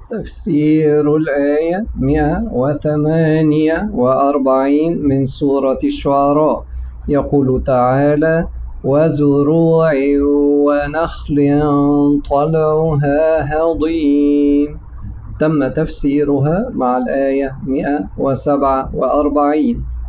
تفسير الآية 148 من سورة الشعراء. يقول تعالى: وزروع ونخل طلعها هضيم. تم تفسيرها مع الآية 147.